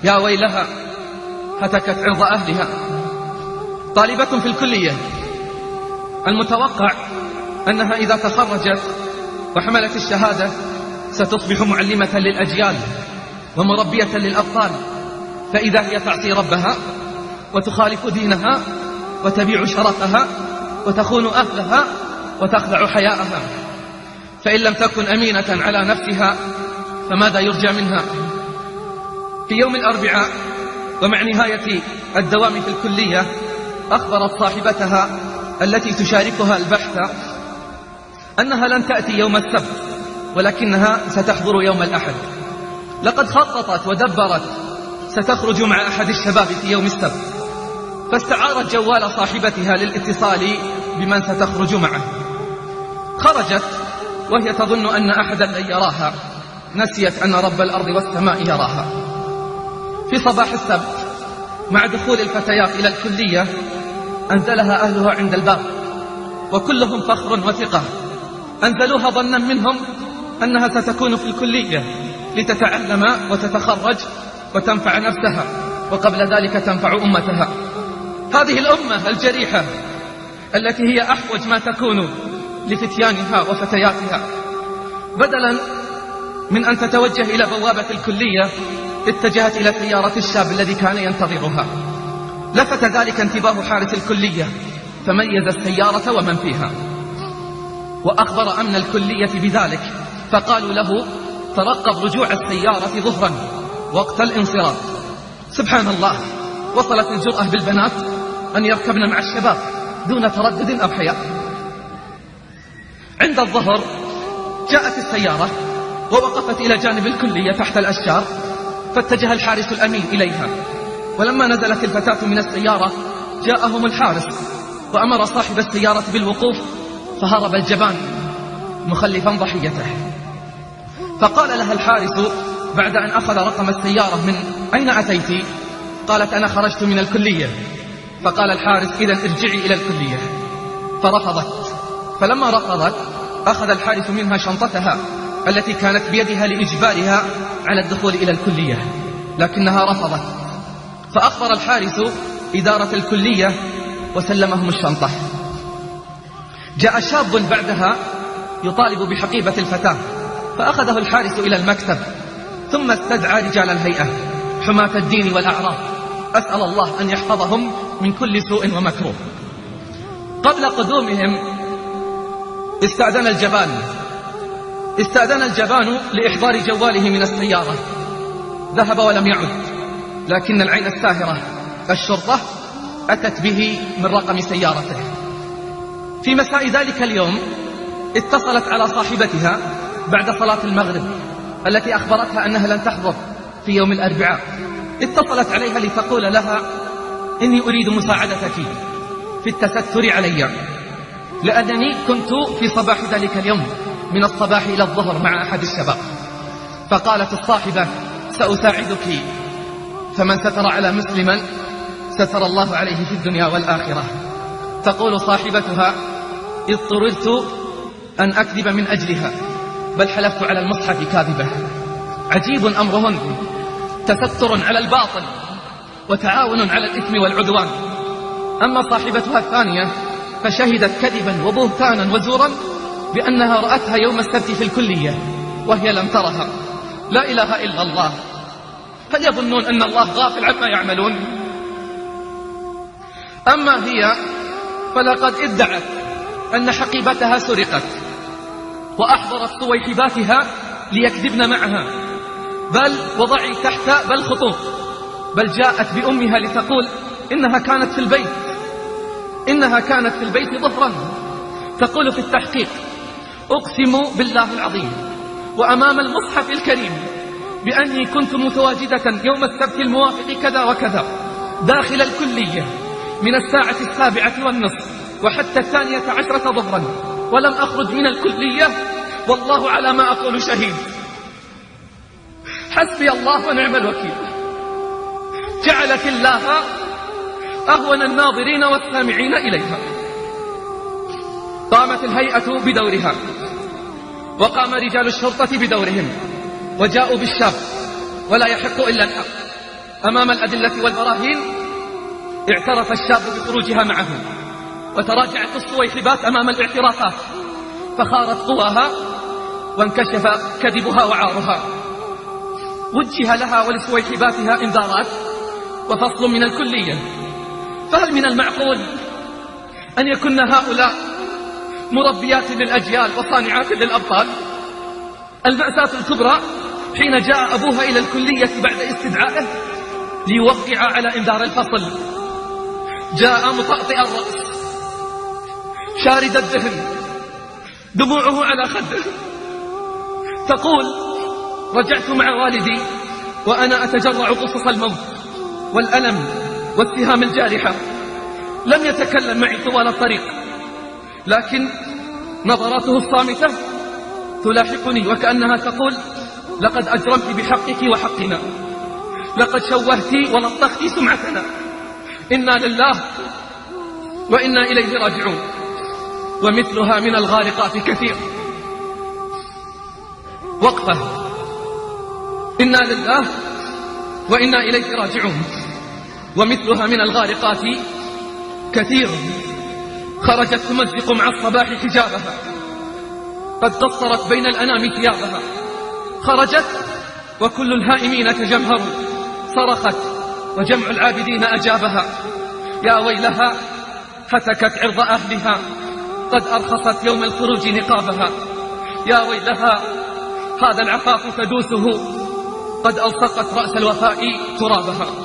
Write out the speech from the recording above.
يا ويلها هتكت عرض أهلها. طالبة في الكلية المتوقع أنها إذا تخرجت وحملت الشهادة ستصبح معلمة للأجيال ومربية للأطفال، فإذا هي تعصي ربها وتخالف دينها وتبيع شرفها وتخون أهلها وتخلع حياءها. فإن لم تكن أمينة على نفسها فماذا يرجى منها؟ في يوم الأربعاء ومع نهاية الدوام في الكلية أخبرت صاحبتها التي تشاركها البحث أنها لن تأتي يوم السبت ولكنها ستحضر يوم الأحد. لقد خططت ودبرت ستخرج مع أحد الشباب في يوم السبت، فاستعارت جوال صاحبتها للاتصال بمن ستخرج معه. خرجت وهي تظن أن أحدا لن يراها، نسيت أن رب الأرض والسماء يراها. في صباح السبت مع دخول الفتيات إلى الكلية أنزلها أهلها عند الباب وكلهم فخر وثقة. أنزلوها ظنا منهم أنها ستكون في الكلية لتتعلم وتتخرج وتنفع نفسها وقبل ذلك تنفع أمتها. هذه الأمة الجريحة التي هي أحوج ما تكون لفتيانها وفتياتها، بدلا من أن تتوجه إلى بوابة الكلية اتجهت إلى سيارة الشاب الذي كان ينتظرها. لفت ذلك انتباه حارس الكلية فميز السيارة ومن فيها، وأخبر أمن الكلية بذلك فقالوا له ترقب رجوع السيارة ظهرا وقت الانصراف. سبحان الله، وصلت الجرأة بالبنات أن يركبن مع الشباب دون تردد أو حياء. عند الظهر جاءت السيارة ووقفت إلى جانب الكلية تحت الأشجار، فاتجه الحارس الأمين إليها، ولما نزلت الفتاة من السيارة جاءهم الحارس وأمر صاحب السيارة بالوقوف، فهرب الجبان مخلفا ضحيته. فقال لها الحارس بعد أن أخذ رقم السيارة من أين أتيت؟ قالت أنا خرجت من الكلية. فقال الحارس إذن ارجعي إلى الكلية. فرفضت، فلما رفضت أخذ الحارس منها شنطتها التي كانت بيدها لإجبارها على الدخول إلى الكلية، لكنها رفضت. فأخبر الحارس إدارة الكلية وسلمهم الشنطة. جاء شاب بعدها يطالب بحقيبة الفتاة، فأخذه الحارس إلى المكتب، ثم استدعى رجال الهيئة حماة الدين والأعراف، أسأل الله أن يحفظهم من كل سوء ومكروه. قبل قدومهم استأذن الجبان لإحضار جواله من السيارة. ذهب ولم يعد، لكن العين الساهرة الشرطة أتت به من رقم سيارته. في مساء ذلك اليوم اتصلت على صاحبتها بعد صلاة المغرب التي أخبرتها أنها لن تحضر في يوم الأربعاء. اتصلت عليها لتقول لها إني أريد مساعدتك في التستر علي، لأنني كنت في صباح ذلك اليوم من الصباح إلى الظهر مع أحد الشباب. فقالت الصاحبة سأساعدك، فمن ستر على مسلما ستر الله عليه في الدنيا والآخرة. تقول صاحبتها اضطررت أن أكذب من أجلها، بل حلفت على المصحف كاذبة. عجيب أمرهن، تستر على الباطل وتعاون على الإثم والعدوان. أما صاحبتها الثانية فشهدت كذبا وبهتانا وزورا بأنها رأتها يوم السبت في الكلية وهي لم ترها. لا إله إلا الله، هل يظنون أن الله غافل عما يعملون؟ أما هي فلقد ادعت أن حقيبتها سرقت، وأحضرت صويحباتها ليكذبن معها، بل وضعي تحت بل خطوط، بل جاءت بأمها لتقول إنها كانت في البيت ظهرا. تقول في التحقيق أقسم بالله العظيم وأمام المصحف الكريم بأني كنت متواجدة يوم السبت الموافق كذا وكذا داخل الكلية من الساعة 7:30 وحتى 12 ظهرا، ولم أخرج من الكلية، والله على ما أقول شهيد. حسبي الله ونعم الوكيل. جعلت الله أهون الناظرين والسامعين إليها. قامت الهيئة بدورها، وقام رجال الشرطة بدورهم، وجاءوا بالشاب، ولا يحق إلا الحق. أمام الأدلة والبراهين اعترف الشاب بخروجها معه، وتراجعت الصويحبات أمام الاعترافات، فخارت قواها وانكشف كذبها وعارها. وجه لها ولصويحباتها إنذارات وفصل من الكلية. فهل من المعقول أن يكن هؤلاء مربيات للأجيال وصانعات للأبطال؟ المأساة الكبرى حين جاء أبوها إلى الكلية بعد استدعائه ليوقع على إنذار الفصل. جاء مطأطئ الرأس شارد الدهن، دموعه على خده، تقول: رجعت مع والدي وأنا أتجرع قصص الموت والألم والسهام الجارحة. لم يتكلم معي طوال الطريق، لكن نظراته الصامتة تلاحقني وكأنها تقول: لقد أجرمت بحقك وحقنا، لقد شوهت ولطخت سمعتنا، إنا لله وإنا إليه راجعون. ومثلها من الغارقات كثير. وقفة. إنا لله وإنا إليه راجعون. ومثلها من الغارقات كثير. خرجت تمزق مع الصباح حجابها، قد قصرت بين الأنام ثيابها. خرجت وكل الهائمين تجمهروا، صرخت وجمع العابدين أجابها. يا ويلها هتكت عرض أهلها، قد أرخصت يوم الخروج نقابها. يا ويلها هذا العفاف تدوسه، قد ألصقت رأس الوفاء ترابها.